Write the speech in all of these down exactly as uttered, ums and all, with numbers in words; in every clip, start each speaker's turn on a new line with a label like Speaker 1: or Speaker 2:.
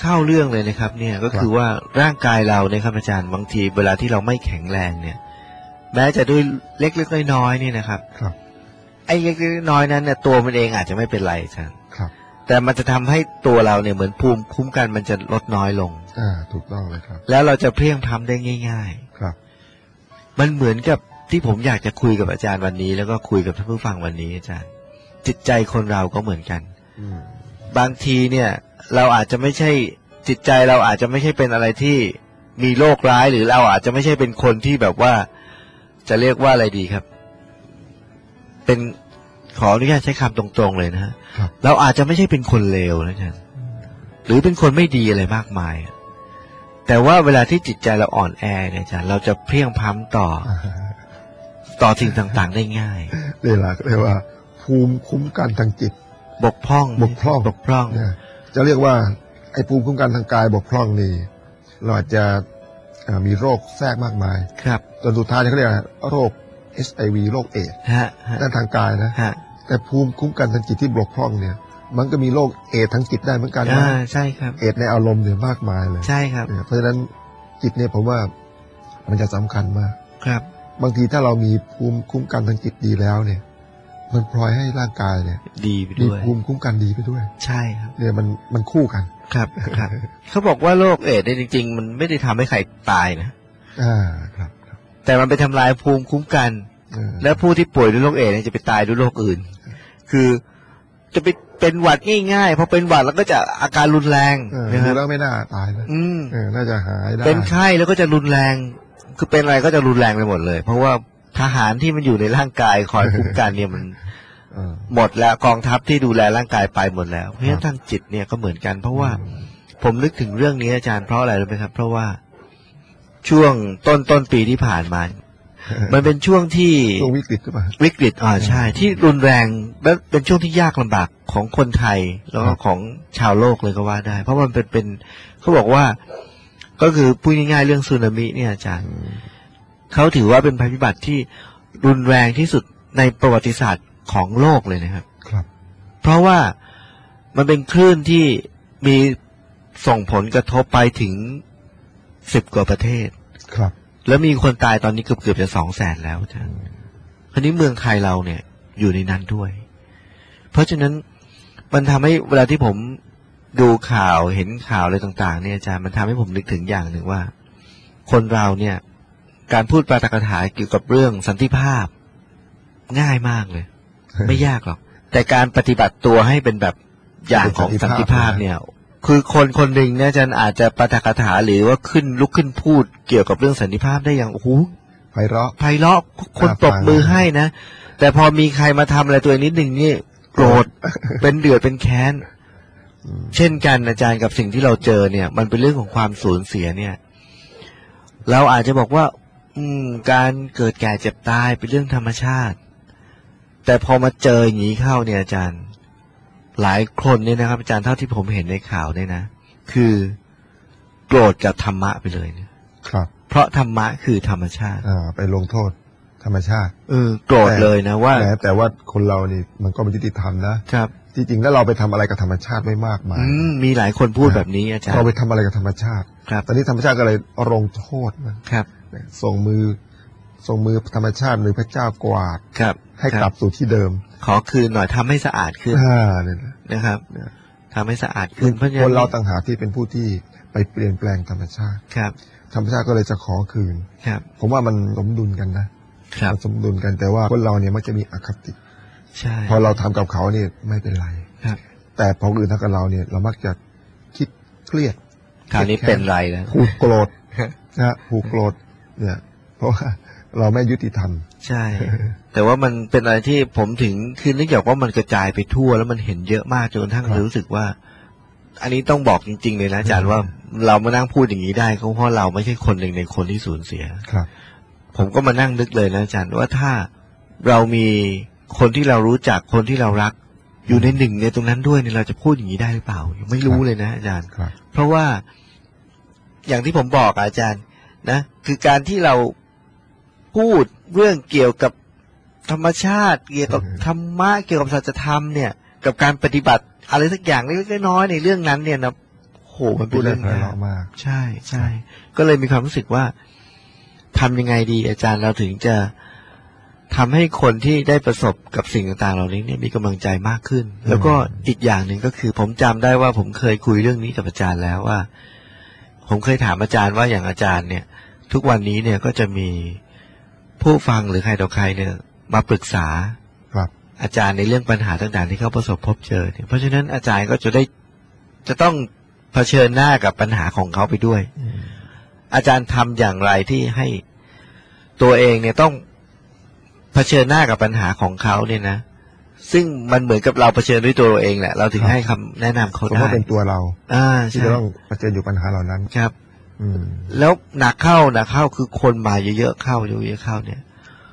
Speaker 1: เข้าเรื่องเลยนะครับเนี่ยก็คือว่าร่างกายเราเนี่ยครับอาจารย์บางทีเวลาที่เราไม่แข็งแรงเนี่ยแม้จะด้วยเล็กๆน้อยๆเนี่ยนะครับ
Speaker 2: ครับ
Speaker 1: ไอ้เล็กๆน้อยๆนั้นเนี่ยตัวมันเองอาจจะไม่เป็นไรอาจารย์
Speaker 2: ครับ
Speaker 1: แต่มันจะทำให้ตัวเราเนี่ยเหมือนภูมิคุ้มกันมันจะลดน้อยลง
Speaker 2: อ่าถูกต้องเลยครับ
Speaker 1: แล้วเราจะเพลียงพล้ำได้ง่าย
Speaker 2: ๆครับ
Speaker 1: มันเหมือนกับที่ผมอยากจะคุยกับอาจารย์วันนี้แล้วก็คุยกับท่านผู้ฟังวันนี้อาจารย์จิตใจคนเราก็เหมือนกันบางทีเนี่ยเราอาจจะไม่ใช่จิตใจเราอาจจะไม่ใช่เป็นอะไรที่มีโรคร้ายหรือเราอาจจะไม่ใช่เป็นคนที่แบบว่าจะเรียกว่าอะไรดีครับเป็นขออนุญาตใช้คำตรงๆเลยนะฮะเราอาจจะไม่ใช่เป็นคนเลวนะอาจารย์หรือเป็นคนไม่ดีอะไรมากมายแต่ว่าเวลาที่จิตใจเราอ่อนแอเนี่ยอาจารย์เราจะเพลียงพล้ำต่อต่อสิ่งต่างๆได้ง่าย
Speaker 2: เรียกว่าเรียกว่าภูมิคุ้มกันทางจิต
Speaker 1: บกพร่อง
Speaker 2: บกพร่อง
Speaker 1: บกพร่อง
Speaker 2: เนี่ยจะเรียกว่าไอ้ภูมิคุ้มกันทางกายบกพร่องนี่เราอาจจะมีโรคแทรกมากมาย
Speaker 1: ครับ
Speaker 2: จนสุดท้ายเขาเรียกโรค เอช ไอ วี โรคเอดส์ด้านทางกายนะแต่ภูมิคุ้มกันทางจิตที่บกพร่องเนี่ยมันก็มีโรคเอดส์ทางจิตได้เหมือนกันนะ
Speaker 1: ใช่ครับ
Speaker 2: เอดส์ในอารมณ์เนี่ยมากมายเลย
Speaker 1: ใช่ครับ
Speaker 2: เพราะฉะนั้นจิตเนี่ยผมว่ามันจะสำคัญมาก
Speaker 1: ครับ
Speaker 2: บางทีถ้าเรามีภูมิคุ้มกันทางจิตดีแล้วเนี่ยมันพลอยให้ร่างกายเนี่ย
Speaker 1: ดีไปด้วย
Speaker 2: มีภูมิคุ้มกันดีไปด้วย
Speaker 1: ใช่ครับ
Speaker 2: เนี่ยมันมันคู่กัน
Speaker 1: ครับครับเขาบอกว่าโรคเอดส์เนี่ยจริงๆมันไม่ได้ทำให้ใครตายนะ
Speaker 2: อ่าครับ
Speaker 1: แต่มันไปทำลายภูมิคุ้มกันและผู้ที่ป่วยด้วยโรคเอดส์เนี่ยจะไปตายด้วยโรคอื่นคือจะไปเป็นหวัดง่ายๆพอเป็นหวัดแล้วก็จะอาการรุนแรง
Speaker 2: นะครับแล้วไม่น่าตายนะน่าจะหายได้
Speaker 1: เป็นไข้แล้วก็จะรุนแรงคือเป็นอะไรก็จะรุนแรงไปหมดเลยเพราะว่าทหารที่มันอยู่ในร่างกายคอยคุ้มกันเนี่ยมันหมดแล้วกองทัพที่ดูแลร่างกายไปหมดแล้วเพราะฉะนั้นทางจิตเนี่ยก็เหมือนกันเพราะว่าผมนึกถึงเรื่องนี้อาจารย์เพราะอะไรรู้ไหมครับเพราะว่าช่วงต้นต้นปีที่ผ่านมามันเป็นช่วงที่
Speaker 2: ช่วงวิกฤตใช่ไหม
Speaker 1: วิกฤตอ่าใช่ที่รุนแรงและเป็นช่วงที่ยากลำบากของคนไทยแล้วก็ของชาวโลกเลยก็ว่าได้เพราะมันเป็นเป็นเขาบอกว่าก็คือพูดง่ายๆเรื่องสึนามิเนี่ยอาจารย์เขาถือว่าเป็นภัยพิบัติที่รุนแรงที่สุดในประวัติศาสตร์ของโลกเลยนะครับ
Speaker 2: ครับ
Speaker 1: เพราะว่ามันเป็นคลื่นที่มีส่งผลกระทบไปถึงสิบกว่าประเทศ
Speaker 2: ครับ
Speaker 1: แล้วมีคนตายตอนนี้เกือบเกือบจะสองแสนแล้วอาจารย์คราวนี้เมืองไทยเราเนี่ยอยู่ในนั้นด้วยเพราะฉะนั้นมันทำให้เวลาที่ผมดูข่าวเห็นข่าวอะไรต่างๆเนี่ยอาจารย์มันทำให้ผมนึกถึงอย่างหนึ่งว่าคนเราเนี่ยการพูดปาฐกถาเกี่ยวกับเรื่องสันติภาพง่ายมากเลย ไม่ยากหรอกแต่การปฏิบัติตัวให้เป็นแบบอย่างของสันติภาพเนี่ยคือคนคนหนึ่งเนี่ยอาจารย์อาจจะปาฐกถาหรือว่าขึ้นลุกขึ้นพูดเกี่ยวกับเรื่องสันติภาพได้อย่างโอ้โห
Speaker 2: ไพเราะ
Speaker 1: ไพเราะคนตบมือให้นะแต่พอมีใครมาทำอะไรตัวนิดหนึ่งนี่โกรธเป็นเดือดเป็นแค้นเช่นกันอาจารย์กับสิ่งที่เราเจอเนี่ยมันเป็นเรื่องของความสูญเสียเนี่ยเราอาจจะบอกว่าอืมการเกิดแก่เจ็บตายเป็นเรื่องธรรมชาติแต่พอมาเจออย่างนี้เข้าเนี่ยอาจารย์หลายคนเนี่ยนะครับอาจารย์เท่าที่ผมเห็นในข่าวเนี่ยนะคือโกรธกับธรรมะไปเลยเนี่ย
Speaker 2: ครับ
Speaker 1: เพราะธรรมะคือธรรมชาติ
Speaker 2: อ่าไปลงโทษธรรมชาติ
Speaker 1: เออโกรธเลยนะว่า
Speaker 2: แต่ว่าคนเรานี่มันก็ไม่ยุติธรรมนะครับจริงๆแล้วเราไปทำอะไรกับธรรมชาติไม่มากมาย
Speaker 1: มีหลายคนพูดแบบนี้อาจารย์
Speaker 2: เราไปทำอะไรกับธรรมชาติตอนนี้ธรรมชาติก็เลยลงโทษ
Speaker 1: นะครับ
Speaker 2: ส่งมือส่งมือธรรมชาติมือพระเจ้ากวาดให้กลับสู่ที่เดิม
Speaker 1: ขอคืนหน่อยทำให้สะอาดขึ้นนะครับทำให้สะอาดขึ้นเพราะ
Speaker 2: คนเราต่างหากที่เป็นผู้ที่ไปเปลี่ยนแปลงธรรมชาติ
Speaker 1: ครับ
Speaker 2: ธรรมชาติก็เลยจะขอคืน
Speaker 1: ครับ
Speaker 2: ผมว่ามันสมดุลกันนะครับสมดุลกันแต่ว่าคนเราเนี่ยมันจะมีอคติ
Speaker 1: ใช่
Speaker 2: พอเราทำกับเขาเนี่ยไม่เป็นไร
Speaker 1: ครับ
Speaker 2: แต่พออื่นทำกับเราเนี่ยเรามักจะคิดเครียด
Speaker 1: คราวนี้เป็นไรแล้ว
Speaker 2: ผูกโกรธนะผูกโกรธเนี่ยเพราะว่าเราไม่ยุติธรรม
Speaker 1: ใช่แต่ว่ามันเป็นอะไรที่ผมถึงคือนึกอยากว่ามันกระจายไปทั่วแล้วมันเห็นเยอะมากจนกระทั่งรู้สึกว่าอันนี้ต้องบอกจริงๆเลยนะอาจารย์ว่าเรามานั่งพูดอย่างนี้ได้ก็เพราะเราไม่ใช่คนหนึ่งในคนที่สูญเสีย
Speaker 2: ครับ
Speaker 1: ผมก็มานั่งนึกเลยนะอาจารย์ว่าถ้าเรามีคนที่เรารู้จักคนที่เรารักอยู่ในหนึ่งในตรงนั้นด้วยเนี่ยเราจะพูดอย่างนี้ได้หรือเปล่าไม่รู้เลยนะอาจารย์เพราะว่าอย่างที่ผมบอกอาจารย์นะคือการที่เราพูดเรื่องเกี่ยวกับธรรมชาติเกี่ยวกับธรรมะเกี่ยวกับสัจธรรมเนี่ยกับการปฏิบัติอะไรสักอย่างเล็กๆน้อยๆในเรื่องนั้นเนี่ยนะโหมันเป็นเรื่องยาก
Speaker 2: มาก
Speaker 1: ใช่ใช่ก็เลยมีความรู้สึกว่าทำยังไงดีอาจารย์เราถึงจะทำให้คนที่ได้ประสบกับสิ่งต่างๆเหล่านี้เนี่ยมีกำลังใจมากขึ้นแล้วก็อีกอย่างหนึ่งก็คือผมจำได้ว่าผมเคยคุยเรื่องนี้กับอาจารย์แล้วว่าผมเคยถามอาจารย์ว่าอย่างอาจารย์เนี่ยทุกวันนี้เนี่ยก็จะมีผู้ฟังหรือใครต่อใครเนี่ยมาปรึกษาอาจารย์ในเรื่องปัญหาต่างๆที่เขาประสบพบเจอเนี่ยเพราะฉะนั้นอาจารย์ก็จะได้จะต้องเผชิญหน้ากับปัญหาของเขาไปด้วยอาจารย์ทำอย่างไรที่ให้ตัวเองเนี่ยต้องเผชิญหน้ากับปัญหาของเขาเนี่ยนะซึ่งมันเหมือนกับเราเผชิญด้วยตัวเราเองแหละเราถึงให้คำแนะนำเขาได้
Speaker 2: สมมติเป็นตัวเรา
Speaker 1: อ่า
Speaker 2: ที่จะต้องเผชิญอยู่ปัญหาเหล่านั้น
Speaker 1: ครับอืมแล้วหนักเข้าหนักเข้าคือคนมาเยอะๆเข้าเยอะๆเข้าเนี่ย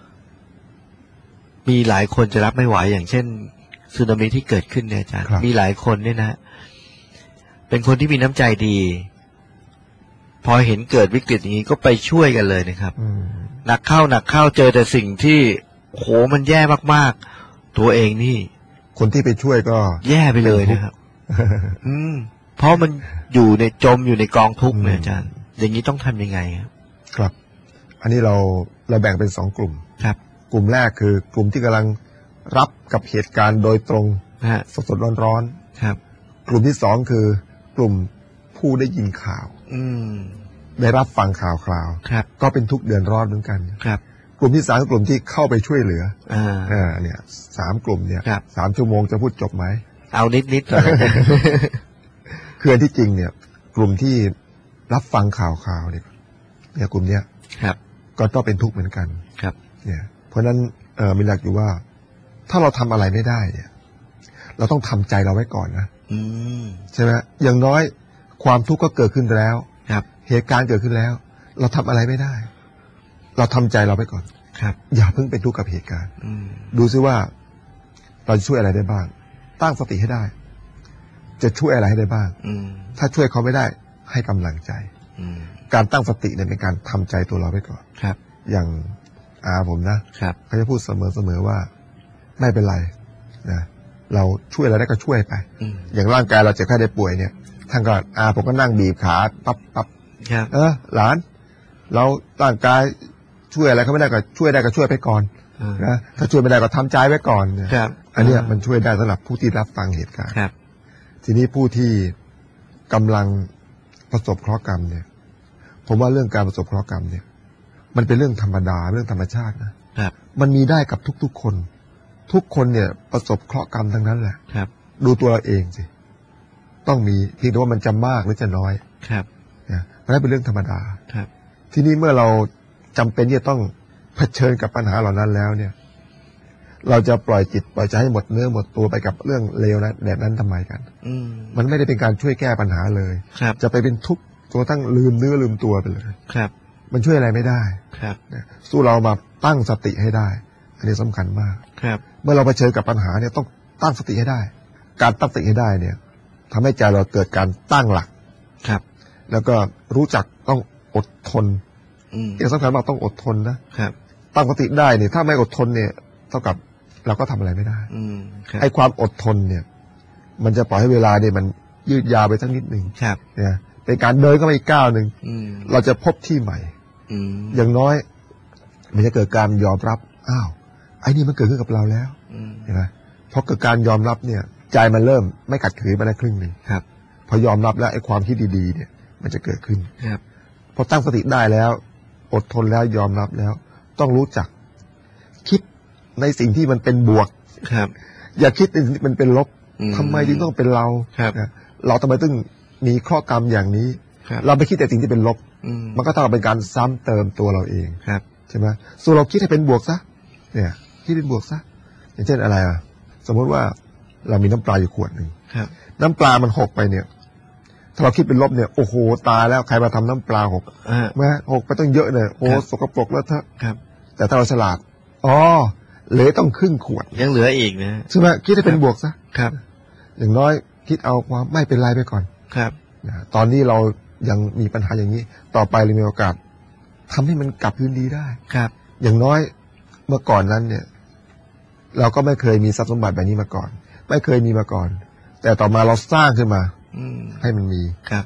Speaker 1: มีหลายคนจะรับไม่ไหวอย่างเช่นสึนามิที่เกิดขึ้นเนี่ยอาจารย์มีหลายคนเนี่ยนะเป็นคนที่มีน้ำใจดีพอเห็นเกิดวิกฤตอย่างนี้ก็ไปช่วยกันเลยนะครับหนักเข้าหนักเข้าเจอแต่สิ่งที่โหมันแย่มากๆตัวเองนี่
Speaker 2: คนที่ไปช่วยก็
Speaker 1: แย่ไปเลยนะครับอืมเพราะมันอยู่ในจมอยู่ในกองทุกข์เนี่ยอาจารย์อย่างนี้ต้องทำยังไงครับ
Speaker 2: ครับอันนี้เราเราแบ่งเป็นสองกลุ่ม
Speaker 1: ครับ
Speaker 2: กลุ่มแรกคือกลุ่มที่กำลังรับกับเหตุการณ์โดยตรงสดๆร้อน
Speaker 1: ๆครับ
Speaker 2: กลุ่มที่สองคือกลุ่มผู้ได้ยินข่าว
Speaker 1: อืม
Speaker 2: ได้รับฟังข่าวคราวก็เป็นทุกข์เดือดร้อนเหมือนกัน
Speaker 1: ครับ
Speaker 2: กลุ่มที่สามกลุ่มที่เข้าไปช่วยเหลือ
Speaker 1: อ่า
Speaker 2: อ่าเนี่ยสามกลุ่มเนี่ยสามชั่วโมงจะพูดจบไหม
Speaker 1: เอานิดนิดก่อน
Speaker 2: คือที่จริงเนี่ยกลุ่มที่รับฟังข่าวข่าวเนี่ยเนี่ยกลุ่มเนี้ย
Speaker 1: ครับ
Speaker 2: ก็ต้องเป็นทุกข์เหมือนกัน
Speaker 1: ครับ
Speaker 2: เนี่ยเพราะฉะนั้นเออมีหลักอยู่ว่าถ้าเราทำอะไรไม่ได้เนี่ยเราต้องทำใจเราไว้ก่อนนะ
Speaker 1: อืม
Speaker 2: ใช่ไหมอย่างน้อยความทุกข์ก็เกิดขึ้นแล้ว
Speaker 1: ครับ
Speaker 2: เหตุการณ์เกิดขึ้นแล้วเราทำอะไรไม่ได้เราทำใจเราไว้ก่อน
Speaker 1: ครับ
Speaker 2: อย่าเพิ่งไปทุกข์กับเหตุการณ์ดูซิว่าเราจะช่วยอะไรได้บ้างตั้งสติให้ได้จะช่วยอะไรให้ได้บ้างถ้าช่วยเขาไม่ได้ให้กำลังใจการตั้งสติเนี่ยเป็นการทำใจตัวเราไว้ก่อน
Speaker 1: ครับ
Speaker 2: อย่างอาผมนะครับเขาจะพูดเสมอๆว่าไม่เป็นไรนะเราช่วยอะไรได้ก็ช่วยไปอย่างร่างกายเราเจ็บไข้ได้ป่วยเนี่ยท่านก็อาผมก็นั่งบีบขาปั๊บปั๊บเออหลานเราร่างกายช่วยอะไรเขาไม่ได้ก็ช่วยได้ก็ช่วยไปก่อนนะถ้าช่วยไม่ได้ก็ทำใจไว้ก่อนเนี่ยอันนี้มันช่วยได้สำหรับผู้ที่รับฟังเหตุการณ์ทีนี้ผู้ที่กำลังประสบเคราะห์กรรมเนี่ยผมว่าเรื่องการประสบเคราะห์กรรมเนี่ยมันเป็นเรื่องธรรมดาเรื่องธรรมชาตินะมันมีได้กับทุกๆคนทุกคนเนี่ยประสบเคราะห์กรรมทั้งนั้นแหละดูตัวเราเองสิต้องมีเพียงแต่ว่ามันจะมากหรือจะน้อย
Speaker 1: ครับ
Speaker 2: นะนั่นเป็นเรื่องธรรมดา
Speaker 1: ครับ
Speaker 2: ทีนี้เมื่อเราจำเป็นที่จะต้องเผชิญกับปัญหาเหล่านั้นแล้วเนี่ยเราจะปล่อยจิตปล่อยใจให้หมดเนื้อหมดตัวไปกับเรื่องเลวนะแบบนั้นทำไมกันมันไม่ได้เป็นการช่วยแก้ปัญหาเลยจะไปเป็นทุกข์จนตั้งลืมเนื้อลืมตัวไปเลย
Speaker 1: ครับ
Speaker 2: มันช่วยอะไรไม่ได้
Speaker 1: ครับ
Speaker 2: สู้เรามาตั้งสติให้ได้อันนี้สำคัญมาก
Speaker 1: ครับ
Speaker 2: เมื่อเราเผชิญกับปัญหาเนี่ยต้องตั้งสติให้ได้การตั้งสติให้ได้เนี่ยทำให้ใจเราเกิดการตั้งหลัก
Speaker 1: ครับ
Speaker 2: แล้วก็รู้จักต้องอดทนที่สำคัญมากต้องอดทนนะครับตั้งสติได้เนี่ยถ้าไม่อดทนเนี่ยเท่ากับเราก็ทำอะไรไม่ได้ไอ้ความอดทนเนี่ยมันจะปล่อยให้เวลาเนี่ยมันยืดยาวไปสักนิดหนึ่งเนี่ยเป็นการเดินเข้าไปอีกก้าวหนึ่งเราจะพบที่ใหม่อย่างน้อยมันจะเกิดการยอมรับอ้าวไอ้นี่มันเกิดขึ้นกับเราแล้วเห็นไหมพอเกิดการยอมรับเนี่ยใจมันเริ่มไม่ขัดขืนมาได้ครึ่งหนึ่ง
Speaker 1: ครับ
Speaker 2: พอยอมรับแล้วไอ้ความคิดดีๆเนี่ยมันจะเกิดขึ้น
Speaker 1: ครับ
Speaker 2: พอตั้งสติได้แล้วอดทนแล้วยอมรับแล้วต้องรู้จักคิดในสิ่งที่มันเป็นบวก
Speaker 1: ครับ
Speaker 2: อย่าคิดในสิ่งที่มันเป็นลบทำไมจึงต้องเป็นเราเราทำไมต้องมีข้อกรรมอย่างนี้เราไปคิดแต่สิ่งที่เป็นลบมันก็เท่ากับเป็นการซ้ำเติมตัวเราเองใช่ไหมส่วนเราคิดให้เป็นบวกซะเนี่ยคิดเป็นบวกซะอย่างเช่นอะไรอ่ะสมมติว่าเรามีน้ำปลาอยู่ขวดหนึ่งน้ำปลามันหกไปเนี่ยถ้าเราคิดเป็นลบเนี่ยโอ้โหตายแล้วใครมาทำน้ำปลาหกแม้หกไปต้องเยอะเลยโอ้สกปรกแล้วเถอะแต่ถ้าเราฉลาดอ๋อเหลือต้องครึ่งขวด
Speaker 1: ยังเหลืออีกนะ
Speaker 2: ใช่ไหมคิดให้เป็นบวกซะ
Speaker 1: ครับ
Speaker 2: อย่างน้อยคิดเอาความไม่เป็นไรไปก่อน
Speaker 1: ครับ
Speaker 2: ตอนนี้เรายังมีปัญหาอย่างนี้ต่อไปเรามีโอกาสทำให้มันกลับคืนดีได้
Speaker 1: ครับ
Speaker 2: อย่างน้อยเมื่อก่อนนั้นเนี่ยเราก็ไม่เคยมีทรัพย์สมบัติแบบนี้มาก่อนไม่เคยมีมาก่อนแต่ต่อมาเราสร้างขึ้นมาให้มันมี
Speaker 1: ครับ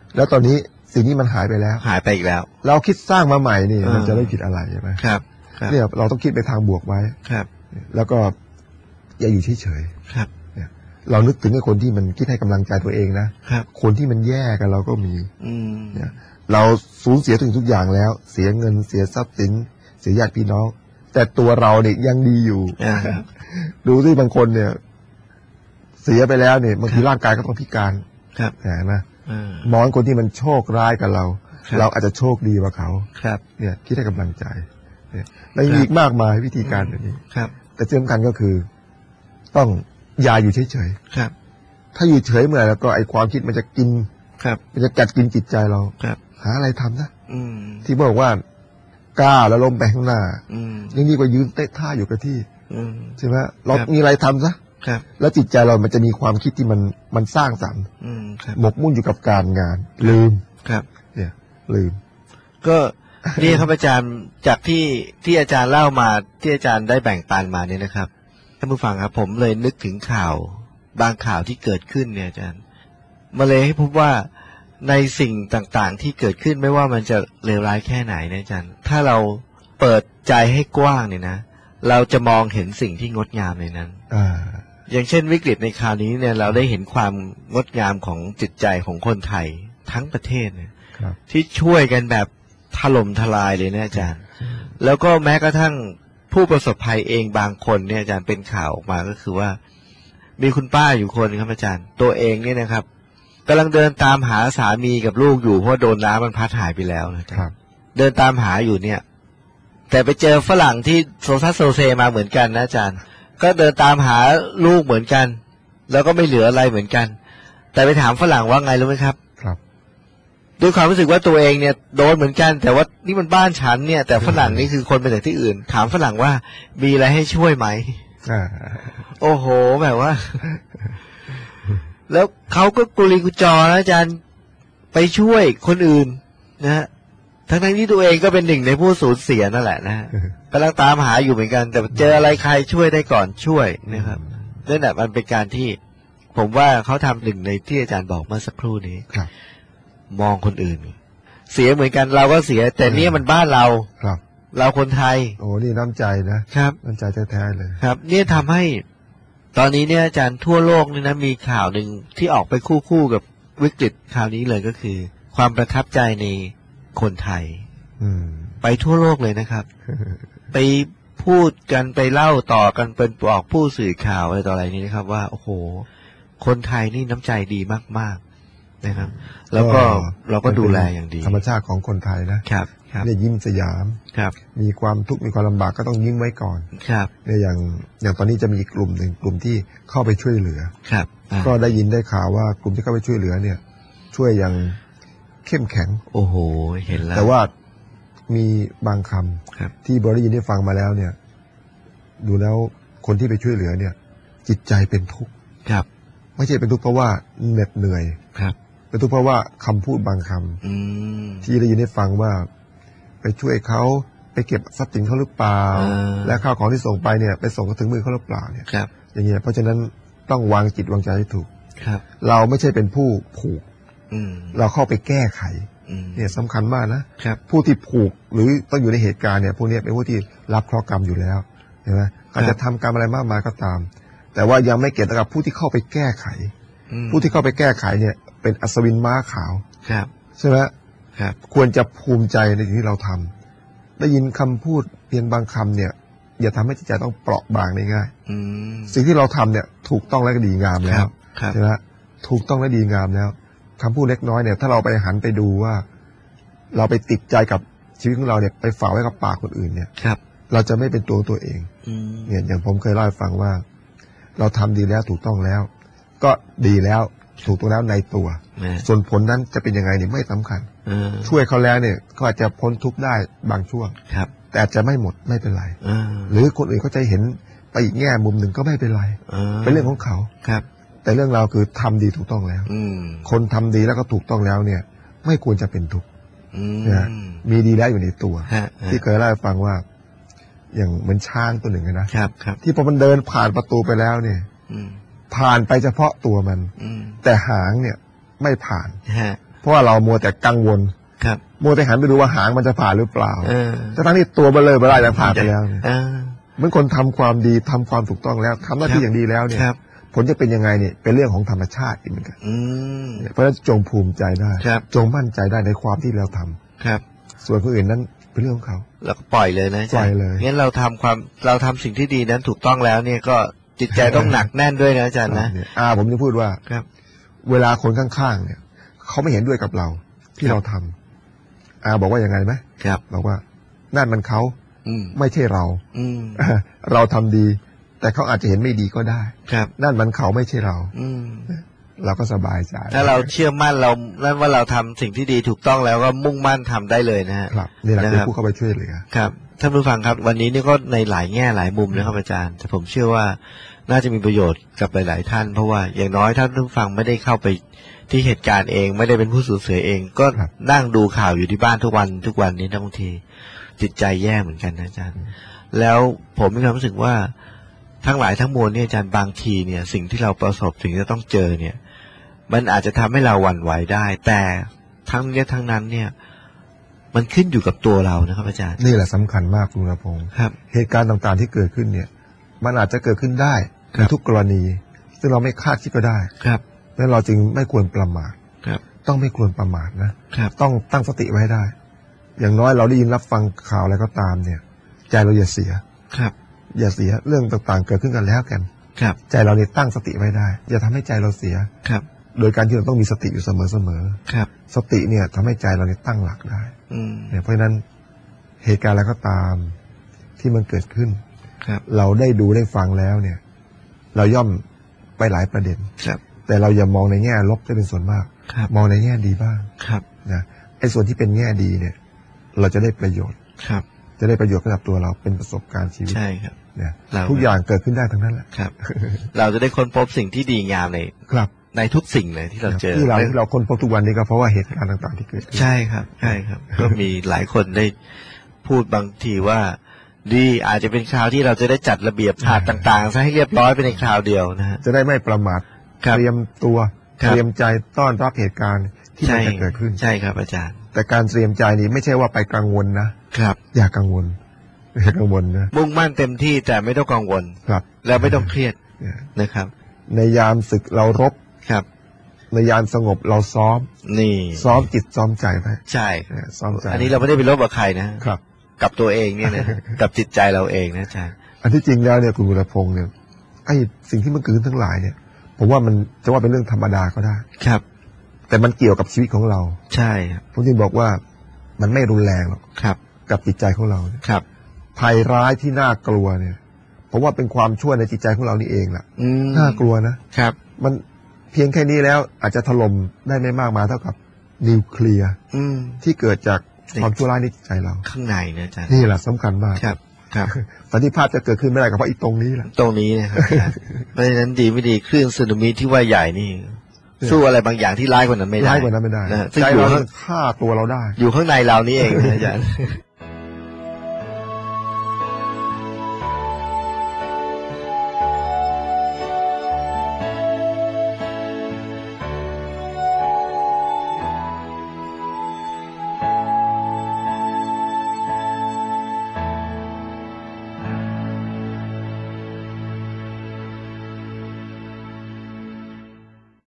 Speaker 2: แล้วตอนนี้สิ่งนี้มันหายไปแล้ว
Speaker 1: หายไปอีกแล้ว
Speaker 2: เราคิดสร้างมาใหม่นี่มันจะได้ผิดอะไรใช่ไหม
Speaker 1: ครับ
Speaker 2: เนี่ยเราต้องคิดไปทางบวกไว้
Speaker 1: ครับ
Speaker 2: แล้วก็อย่าอยู่เฉย
Speaker 1: ๆครับ
Speaker 2: เรานึกถึงไอ้คนที่มันคิดให้กำลังใจตัวเองนะครับคนที่มันแย่กันเราก็มีเนี่ยเราสูญเสียทุกทุกอย่างแล้วเสียเงินเสียทรัพย์สินเสียญาติพี่น้องแต่ตัวเราเนี่ยยังดีอยู่ดูสิบางคนเนี่ยเสียไปแล้วเนี่ยบางทีร่างกายก็ต้องพิการ
Speaker 1: ครับ
Speaker 2: เห็นไหมมองคนที่มันโชคร้ายกับเราเราอาจจะโชคดีกว่าเขา
Speaker 1: ครับ
Speaker 2: เนี่ยคิดให้กำลังใจเนี่ยและอีกมากมายวิธีการแบบนี้
Speaker 1: ครับ
Speaker 2: แต่ที่สำคัญก็คือต้องอย่าอยู่เฉย
Speaker 1: ๆครับ
Speaker 2: ถ้าอยู่เฉยเมื่อไหร่แล้วก็ไอความคิดมันจะกิน
Speaker 1: ครับ
Speaker 2: มันจะกัดกินจิตใจเรา
Speaker 1: ครับ
Speaker 2: หาอะไรทำนะที่บอกว่ากล้าแล้วล้มไปข้างหน้ายังดีกว่ายืนเตะท่าอยู่กับที่ใช่ไหมเรามีอะไรทำซะแล้วจิตใจเรามันจะมีความคิดที่มันมันสร้างสรรค์หมกมุ่นอยู่กับการงานลืม
Speaker 1: ครับ
Speaker 2: เนี่ยลืม
Speaker 1: ก็นี่ครับอาจารย์จากที่ที่อาจารย์เล่ามาที่อาจารย์ได้แบ่งปันมาเนี่ยนะครับท่านผู้ฟังครับผมเลยนึกถึงข่าวบางข่าวที่เกิดขึ้นเนี่ยอาจารย์มาเลยให้พบว่าในสิ่งต่างๆที่เกิดขึ้นไม่ว่ามันจะเลวร้ายแค่ไหนนะอาจารย์ถ้าเราเปิดใจให้กว้างเนี่ยนะเราจะมองเห็นสิ่งที่งดงามในนั้นอย่างเช่นวิกฤตในคราวนี้เนี่ยเราได้เห็นความงดงามของจิตใจของคนไทยทั้งประเทศเนี่ยที่ช่วยกันแบบถล่มทลายเลยนะอาจารย์แล้วก็แม้กระทั่งผู้ประสบภัยเองบางคนเนี่ยอาจารย์เป็นข่าวออกมาก็คือว่ามีคุณป้าอยู่คนครับอาจารย์ตัวเองเนี่ยนะครับกำลังเดินตามหาสามีกับลูกอยู่เพราะโดนน้ำมันพัดหายไปแล้วนะครับเดินตามหาอยู่เนี่ยแต่ไปเจอฝรั่งที่โซซัสโซเซมาเหมือนกันนะอาจารย์ก็เดินตามหาลูกเหมือนกันแล้วก็ไม่เหลืออะไรเหมือนกันแต่ไปถามฝรั่งว่าไงรู้ไหมครับ
Speaker 2: ครับ
Speaker 1: ด้วยความรู้สึกว่าตัวเองเนี่ยโดนเหมือนกันแต่ว่านี่มันบ้านฉันเนี่ยแต่ฝรั่งนี่คือคนมาจากที่อื่นถามฝรั่งว่ามีอะไรให้ช่วยไหมโอ้โหแบบว่าแล้วเขาก็กุลีกุจอนะอาจารย์ไปช่วยคนอื่นนะฮะทั้งๆที่ตัวเองก็เป็นหนึ่งในผู้สูญเสียนั่นแหละนะฮะกำลังตามหาอยู่เหมือนกันแต่เจออะไรใครช่วยได้ก่อนช่วยนะครับนั่นแหละมันเป็นการที่ผมว่าเขาทำหนึ่งในที่อาจารย์บอกเมื่อสักครู่นี้มองคนอื่นเสียเหมือนกันเราก็เสียแต่เนี่ยมันบ้านเรา
Speaker 2: ครับ
Speaker 1: เราคนไทย
Speaker 2: โอ้นี่น้ำใจนะครับน้ำใจแท้ๆเลย
Speaker 1: ครับเนี่ยทำให้ตอนนี้เนี่ยอาจารย์ทั่วโลกนี่นะมีข่าวหนึ่งที่ออกไปคู่ๆกับวิกฤตคราวนี้เลยก็คือความประทับใจในคนไทยไปทั่วโลกเลยนะครับ ไปพูดกันไปเล่าต่อกันเป็นบอกผู้สื่อข่าวอะไรต่ออะไรนี้นะครับว่าโอ้โหคนไทยนี่น้ำใจดีมากๆนะครับแล้วก็เราก็ดูแลอย่างดี
Speaker 2: ธรรมชาติของคนไทยนะครับเนี่ยยิ้มสยาม
Speaker 1: ครับ
Speaker 2: มีความทุกข์มีความลำบากก็ต้องยิ้มไว้ก่อน
Speaker 1: ครับ
Speaker 2: เนี่ยอย่างอย่างตอนนี้จะมีอีกกลุ่มหนึ่งกลุ่มที่เข้าไปช่วยเหลือ
Speaker 1: ครับ
Speaker 2: ก็ได้ยินได้ข่าวว่ากลุ่มที่เข้าไปช่วยเหลือเนี่ยช่วยอย่างเข้มแข็ง
Speaker 1: โอ้โหเห็นแล้ว
Speaker 2: แต่ว่ามีบางคำที่บริยินได้ฟังมาแล้วเนี่ยดูแล้วคนที่ไปช่วยเหลือเนี่ยจิตใจเป็นทุกข์
Speaker 1: ครับ
Speaker 2: ไม่ใช่เป็นทุกข์เพราะว่าเหน็ดเหนื่อย
Speaker 1: ครับ
Speaker 2: เป็นทุกข์เพราะว่าคำพูดบางคำที่ได้ยินได้ฟังว่าไปช่วยเขาไปเก็บทรัพย์สินเขาหรือเปล่าและข้าวของที่ส่งไปเนี่ยไปส่งถึงมือเขาหรือเปล่าเนี่ยอย่างเงี้ยเพราะฉะนั้นต้องวางจิตวางใจให้ถูกเราไม่ใช่เป็นผู้ผูกเราเข้าไปแก้ไขเนี่ยสำคัญมากนะผู้ที่ผูกหรือต้องอยู่ในเหตุการณ์เนี่ยพวกนี้เป็นผู้ที่รับเคราะห์กรรมอยู่แล้วเห็นไหมอาจจะทำกรรมอะไรมากมายก็ตามแต่ว่ายังไม่เกี่ยวกับผู้ที่เข้าไปแก้ไขผู้ที่เข้าไปแก้ไขเนี่ยเป็นอัศวินม้าขาวใช่ไหมควรจะภูมิใจในสิ่งที่เราทำได้ยินคำพูดเพียงบางคำเนี่ยอย่าทำให้จิตใจต้องเปราะบางได้ง่ายสิ่งที่เราทำเนี่ยถูกต้องและดีงามแล้วใช่ไหมถูกต้องและดีงามแล้วคำพูดเล็กน้อยเนี่ยถ้าเราไปหันไปดูว่าเราไปติดใจกับชีวิตของเราเนี่ยไปฝากไว้กับปากคนอื่นเนี่ยเราจะไม่เป็นตัวตัวเองเนี่ยอย่างผมเคยเล่าให้ฟังว่าเราทำดีแล้วถูกต้องแล้วก็ดีแล้วถูกต้องแล้วในตัวส่วนผลนั้นจะเป็นยังไงเนี่ยไม่สำคัญช่วยเขาแล้วเนี่ยเขาอาจจะพ้นทุกข์ได้บางช่วงแต่อาจจะไม่หมดไม่เป็นไรหรือคนอื่นเขาจะเห็นไปอีกแง่มุมหนึ่งก็ไม่เป็นไรเป็นเรื่องของเขาแต่เรื่องเราคือทำดีถูกต้องแล้วคนทำดีแล้วก็ถูกต้องแล้วเนี่ยไม่ควรจะเป็นทุกข์นะมีดีแล้วอยู่ในตัวที่เคยเล่าให้ฟังว่าอย่างเหมือนช้างตัวหนึ่งนะที่พอมันเดินผ่านประตูไปแล้วเนี่ยผ่านไปเฉพาะตัวมันแต่หางเนี่ยไม่ผ่านเพราะว่าเรามัวแต่กังวล
Speaker 1: ครับ
Speaker 2: มัวแต่หันไปดูว่าหางมันจะผ่านหรือเปล่า
Speaker 1: เออ
Speaker 2: ทั้งที่ตัวเบลอเบลอยังผ่านไปแล้วเนี่ย
Speaker 1: เออ
Speaker 2: เหมือนคนทำความดีทำความถูกต้องแล้วทำหน้าที่อย่างดีแล้วเนี่ยผลจะเป็นยังไงเนี่ยเป็นเรื่องของธรรมชาติอีกเหมือนกันเพราะฉะนั้นจงภูมิใจได้จงมั่นใจได้ในความที่เราทำ
Speaker 1: ครับ
Speaker 2: ส่วนคนอื่นนั้นเป็นเรื่องของเขา
Speaker 1: เราก็ปล่อยเลยนะ
Speaker 2: ปล่อยเลย
Speaker 1: งั้นเราทำความเราทำสิ่งที่ดีนั้นถูกต้องแล้วเนี่ยก็จิตใจต้องหนักแน่นด้วยนะอาจารย์นะ
Speaker 2: อ่าผมจะพูดว่า
Speaker 1: ครับ
Speaker 2: เวลาคนข้างๆเนี่ยเขาไม่เห็นด้วยกับเราที่เราทำอาบอกว่ายังไงไหม
Speaker 1: ครับ
Speaker 2: บอกว่านั่นมันเขาไม่ใช่เราเราทำดีแต่เขาอาจจะเห็นไม่ดีก็ได้
Speaker 1: ครับ
Speaker 2: นั่นมันเขาไม่ใช่เราเราก็สบายใจ
Speaker 1: ถ้าเราเชื่อมั่นเรานั่นว่าเราทำสิ่งที่ดีถูกต้องแล้วก็มุ่งมั่นทำได้เลยนะฮะ
Speaker 2: ครับนี่แหละคือผู้เข้าไปช่วยเหลือ
Speaker 1: ครับท่านผู้ฟังครับวันนี้นี่ก็ในหลายแง่หลายมุมนะครับอาจารย์แต่ผมเชื่อว่าน่าจะมีประโยชน์กับหลายๆท่านเพราะว่าอย่างน้อยท่านผู้ฟังไม่ได้เข้าไปที่เหตุการณ์เองไม่ได้เป็นผู้สูญเสียเองก็นั่งดูข่าวอยู่ที่บ้านทุกวันทุกวันนี้นะบางทีจิตใจแย่เหมือนกันนะอาจารย์แล้วผมมีความรู้สึกว่าทั้งหลายทั้งมวลเนี่ยอาจารย์บางทีเนี่ยสิ่งที่เราประสบสิ่งที่ต้องเจอเนี่ยมันอาจจะทำให้เราหวั่นไหวได้แต่ทั้งนี้ทั้งนั้นเนี่ยมันขึ้นอยู่กับตัวเรานะครับอาจารย์
Speaker 2: นี่แหละสำคัญมากคุณณพงศ์
Speaker 1: ครับ
Speaker 2: เหตุการณ์ต่างๆที่เกิดขึ้นเนี่ยมันอาจจะเกิดขึ้นได้ในทุกกรณีซึ่งเราไม่คาดคิดก็ได้
Speaker 1: ครับ
Speaker 2: และเราจึงไม่ควรประมาท
Speaker 1: ครับ
Speaker 2: ต้องไม่ควรประมาทนะครับต้องตั้งสติไว้ได้อย่างน้อยเราได้ยินรับฟังข่าวอะไรก็ตามเนี่ยใจเราอย่าเสีย
Speaker 1: ครับ
Speaker 2: อย่าเสียเรื่องต่างๆเกิดขึ้นกันแล้วกัน
Speaker 1: ครับ
Speaker 2: ใจเราเนี่ยตั้งสติไว้ได้อย่าทำให้ใจเราเสีย
Speaker 1: ครับ
Speaker 2: โดยการที่เราต้องมีสติอยู่เสมอ
Speaker 1: ๆครับ
Speaker 2: สติเนี่ยทำให้ใจเราเนี่ยตั้งหลักได้เนี่ยเพราะฉะนั้นเหตุการณ์อะไรก็ตามที่มันเกิดขึ้น
Speaker 1: ครับ
Speaker 2: เราได้ดูได้ฟังแล้วเนี่ยเราย่อมไปหลายประเด็น
Speaker 1: ครับ
Speaker 2: แต่เราอย่ามองในแง่ลบจะเป็นส่วนมากมองในแง่ดีบ้าง
Speaker 1: ครับ
Speaker 2: นะไอ้ส่วนที่เป็นแง่ดีเนี่ยเราจะได้ประโยชน์
Speaker 1: ครับ
Speaker 2: จะได้ประโยชน์กับตัวเราเป็นประสบการณ์ชีวิต
Speaker 1: ใช่ครับ
Speaker 2: เนี่ยทุกอย่างเกิดขึ้นได้ทั้งนั้นแหละ
Speaker 1: ครับ เราจะได้ค้นพบสิ่งที่ดีงามใน
Speaker 2: ครับ
Speaker 1: ในทุกสิ่งเลยที่เราเจอ
Speaker 2: ที่เราที่เราค้นพบทุกวันนี้ก็เพราะว่าเหตุการณ์ต่างๆที่เกิดขึ้น
Speaker 1: ใช่ครับใช่ครับ ก็มีหลายคนได้พูดบางทีว่าดีอาจจะเป็นคราวที่เราจะได้จัดระเบียบฉากต่างๆซะให้เรียบร้อยไปในคราวเดียวนะฮะ
Speaker 2: จะได้ไม่ประมาทเตรียมตัวเตรียมใจต้อนรับเหตุการณ์ที่มันจะเกิดขึ้น
Speaker 1: ใช่ครับอาจารย์
Speaker 2: แต่การเตรียมใจนี้ไม่ใช่ว่าไปกังวลนะครับอย่ากังวลอย่ากังวลนะ
Speaker 1: มุ่งมั่นเต็มที่แต่ไม่ต้องกังวล
Speaker 2: ครับ
Speaker 1: แล้วไม่ต้องเครียดนะครับ
Speaker 2: ในยามศึกเรารบ
Speaker 1: ครับ
Speaker 2: ในยามสงบเราซ้อม
Speaker 1: นี่
Speaker 2: ซ้อมจิตซ้อมใจไป
Speaker 1: ใช่
Speaker 2: ซ้อมใจ
Speaker 1: อันนี้เราไม่ได้ไปรบกับใครนะครับกับตัวเองเนี่ยนะกับจิตใจเราเองนะอาจารย์
Speaker 2: อันที่จริงแล้วเนี่ยคุณบุรพงษ์เนี่ยไอ้สิ่งที่มันเกิดขึ้นทั้งหลายเนี่ยผมว่ามันจะว่าเป็นเรื่องธรรมดาก็ได้
Speaker 1: ครับ
Speaker 2: แต่มันเกี่ยวกับชีวิตของเรา
Speaker 1: ใช่ครับ
Speaker 2: ผมจึงบอกว่ามันไม่รุนแรงหรอก
Speaker 1: ครับ
Speaker 2: กับจิตใจของเรา
Speaker 1: ครับ
Speaker 2: ภัยร้ายที่น่ากลัวเนี่ยผมว่าเป็นความชั่วในจิตใจของเรานี่เองแหละน่ากลัวนะครับมันเพียงแค่นี้แล้วอาจจะถล่มได้ไม่มากมายเท่ากับนิวเคลียร์ที่เกิดจากความชั่วร้ายในจิตใจเรา
Speaker 1: ข้างในนะอาจารย์
Speaker 2: นี่แหละสำคัญมาก
Speaker 1: ครับครับ
Speaker 2: สันติภาพจะเกิดขึ้นไม่ได้ก็เพราะอีตรงนี้แหละ
Speaker 1: ตรงนี้นะครับเพราะฉะนั้นดีไม่ดีคลื่นสึนามิที่ว่าใหญ่นี่สู้อะไรบางอย่างที่ร้ายกว่านั้นไม่ได้
Speaker 2: ร้ายกว่านั้นไม่ได้
Speaker 1: ใจ
Speaker 2: เราฆ่าตัวเราได้
Speaker 1: อยู่ข้างในเรานี่เองนะอาจารย์